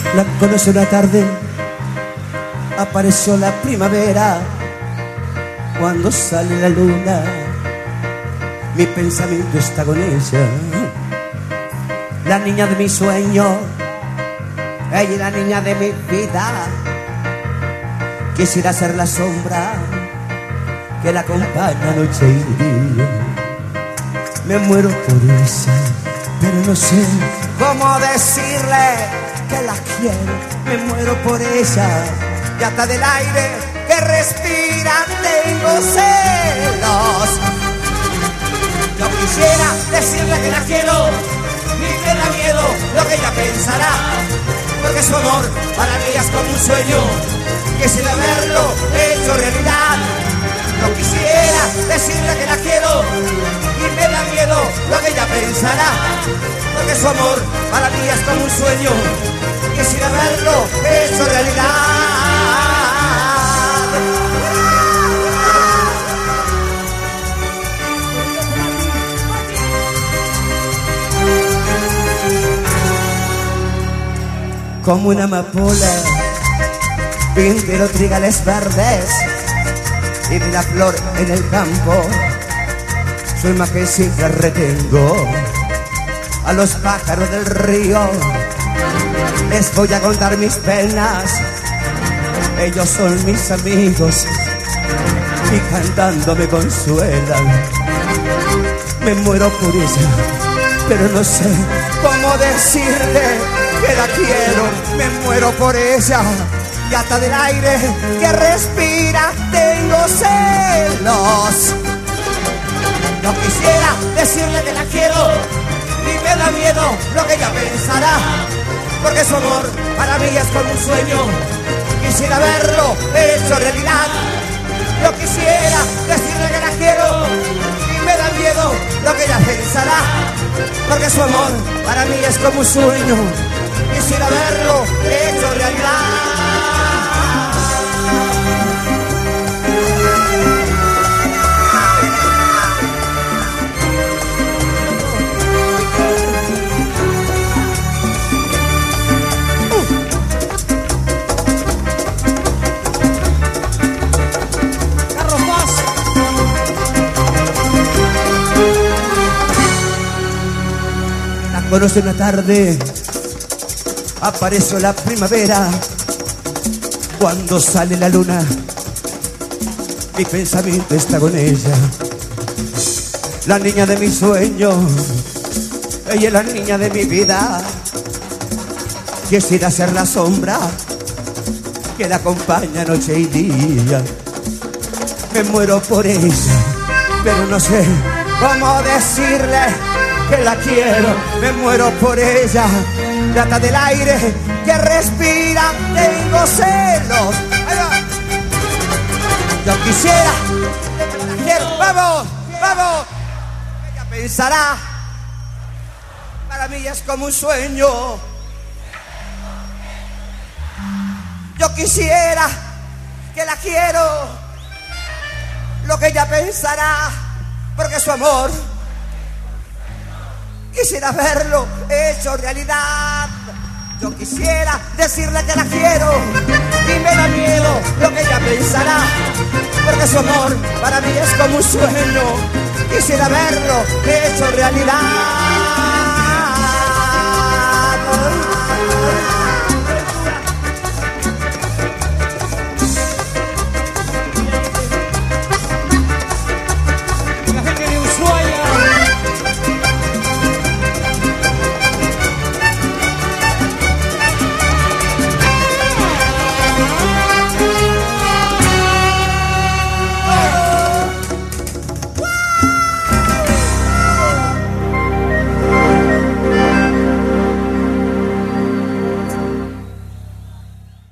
La conocí una tarde, apareció la primavera. Cuando sale la luna, mi pensamiento está con ella. La niña de mi sueño, ella es la niña de mi vida. Quisiera ser la sombra que la acompaña noche y día. Me muero por ella, pero no sé cómo decirle que la quiero. Me muero por ella y hasta del aire que respira tengo celos. Yo quisiera decirle que la quiero y me da miedo lo que ella pensará, porque su amor para mí es como un sueño. Quisiera verlo hecho realidad. Yo quisiera decirle que la quiero y me da miedo lo que ella pensará, porque su amor para mí es como un sueño. Quisiera verlo hecho realidad. Como una amapola, pinté los trigales verdes y de la flor en el campo. Su imagen siempre retengo. A los pájaros del río les voy a contar mis penas. Ellos son mis amigos y cantando me consuelan. Me muero por ella, pero no sé cómo decirle que la quiero. Me muero por ella y hasta del aire que respira tengo celos. No quisiera decirle que la quiero y me da miedo lo que ella pensará, porque su amor para mí es como un sueño. Quisiera verlo hecho realidad. Yo quisiera decirle que la quiero y me da miedo lo que ella pensará, porque su amor para mí es como un sueño. Quisiera verlo hecho realidad. Conocí una tarde, apareció la primavera. Cuando sale la luna, mi pensamiento está con ella. La niña de mi sueño, ella es la niña de mi vida. Quisiera ser la sombra que la acompaña noche y día. Me muero por ella, pero no sé cómo decirle que la quiero. Me muero por ella, trata del aire que respira tengo celos. Yo quisiera que la quiero. Vamos, vamos. Ella pensará, para mí es como un sueño. Yo quisiera que la quiero, lo que ella pensará, porque su amor quisiera verlo hecho realidad. Yo quisiera decirle que la quiero y me da miedo lo que ella pensará, porque su amor para mí es como un sueño. Quisiera verlo hecho realidad.